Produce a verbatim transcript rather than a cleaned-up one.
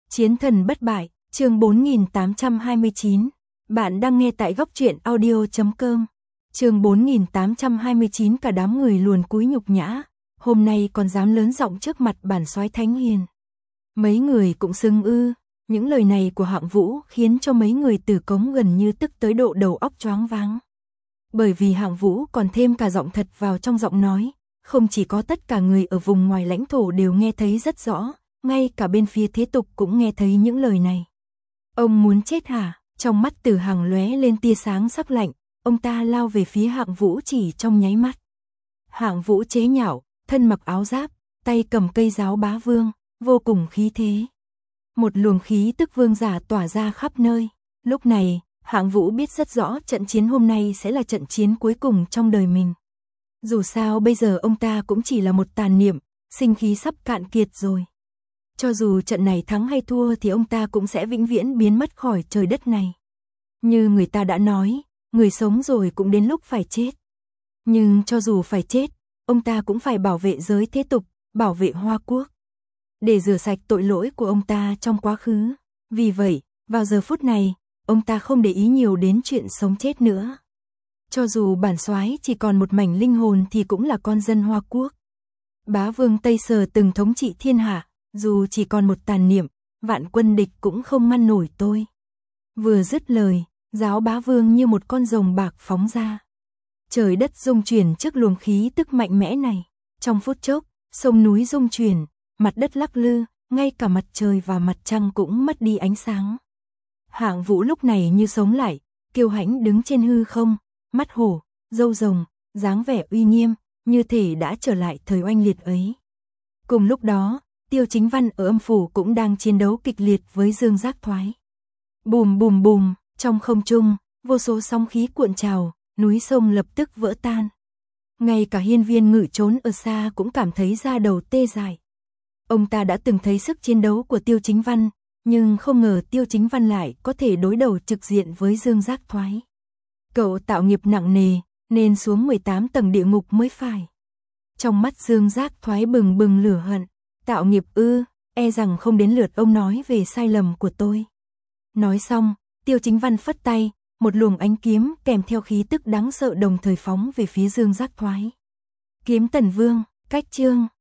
Chiến thần bất bại, chương bốn nghìn tám trăm hai mươi chín. Bạn đang nghe tại góc truyện audio chấm com. Chương bốn nghìn tám trăm hai mươi chín. Cả đám người luồn cúi nhục nhã, hôm nay còn dám lớn giọng trước mặt bản soái Thánh Hiền. Mấy người cũng xưng ư, những lời này của Hạng Vũ khiến cho mấy người Tử Cống gần như tức tới độ đầu óc choáng váng. Bởi vì Hạng Vũ còn thêm cả giọng thật vào trong giọng nói, không chỉ có tất cả người ở vùng ngoài lãnh thổ đều nghe thấy rất rõ, ngay cả bên phía thế tục cũng nghe thấy những lời này. Ông muốn chết hả? Trong mắt Tử Hằng lóe lên tia sáng sắc lạnh, ông ta lao về phía Hạng Vũ chỉ trong nháy mắt. Hạng Vũ chế nhạo, thân mặc áo giáp, tay cầm cây giáo bá vương, vô cùng khí thế. Một luồng khí tức vương giả tỏa ra khắp nơi. Lúc này, Hạng Vũ biết rất rõ trận chiến hôm nay sẽ là trận chiến cuối cùng trong đời mình. Dù sao bây giờ ông ta cũng chỉ là một tàn niệm, sinh khí sắp cạn kiệt rồi. Cho dù trận này thắng hay thua thì ông ta cũng sẽ vĩnh viễn biến mất khỏi trời đất này. Như người ta đã nói, người sống rồi cũng đến lúc phải chết. Nhưng cho dù phải chết, ông ta cũng phải bảo vệ giới thế tục, bảo vệ Hoa Quốc. Để rửa sạch tội lỗi của ông ta trong quá khứ. Vì vậy, vào giờ phút này, ông ta không để ý nhiều đến chuyện sống chết nữa. Cho dù bản soái chỉ còn một mảnh linh hồn thì cũng là con dân Hoa Quốc. Bá vương Tây Sở từng thống trị thiên hạ, dù chỉ còn một tàn niệm, vạn quân địch cũng không ngăn nổi tôi. Vừa dứt lời, giáo bá vương như một con rồng bạc phóng ra. Trời đất rung chuyển trước luồng khí tức mạnh mẽ này. Trong phút chốc, sông núi rung chuyển, mặt đất lắc lư, ngay cả mặt trời và mặt trăng cũng mất đi ánh sáng. Hạng Vũ lúc này như sống lại, kiêu hãnh đứng trên hư không, mắt hổ, râu rồng, dáng vẻ uy nghiêm, như thể đã trở lại thời oanh liệt ấy. Cùng lúc đó, Tiêu Chính Văn ở âm phủ cũng đang chiến đấu kịch liệt với Dương Giác Thoái. Bùm bùm bùm, trong không trung, vô số sóng khí cuộn trào, núi sông lập tức vỡ tan. Ngay cả Hiên Viên Ngự trốn ở xa cũng cảm thấy da đầu tê dại. Ông ta đã từng thấy sức chiến đấu của Tiêu Chính Văn, nhưng không ngờ Tiêu Chính Văn lại có thể đối đầu trực diện với Dương Giác Thoái. Cậu tạo nghiệp nặng nề, nên xuống mười tám tầng địa ngục mới phải. Trong mắt Dương Giác Thoái bừng bừng lửa hận. Tạo nghiệp ư, e rằng không đến lượt ông nói về sai lầm của tôi. Nói xong, Tiêu Chính Văn phất tay, một luồng ánh kiếm kèm theo khí tức đáng sợ đồng thời phóng về phía Dương Giác Thoái. Kiếm Tần Vương, cách chương,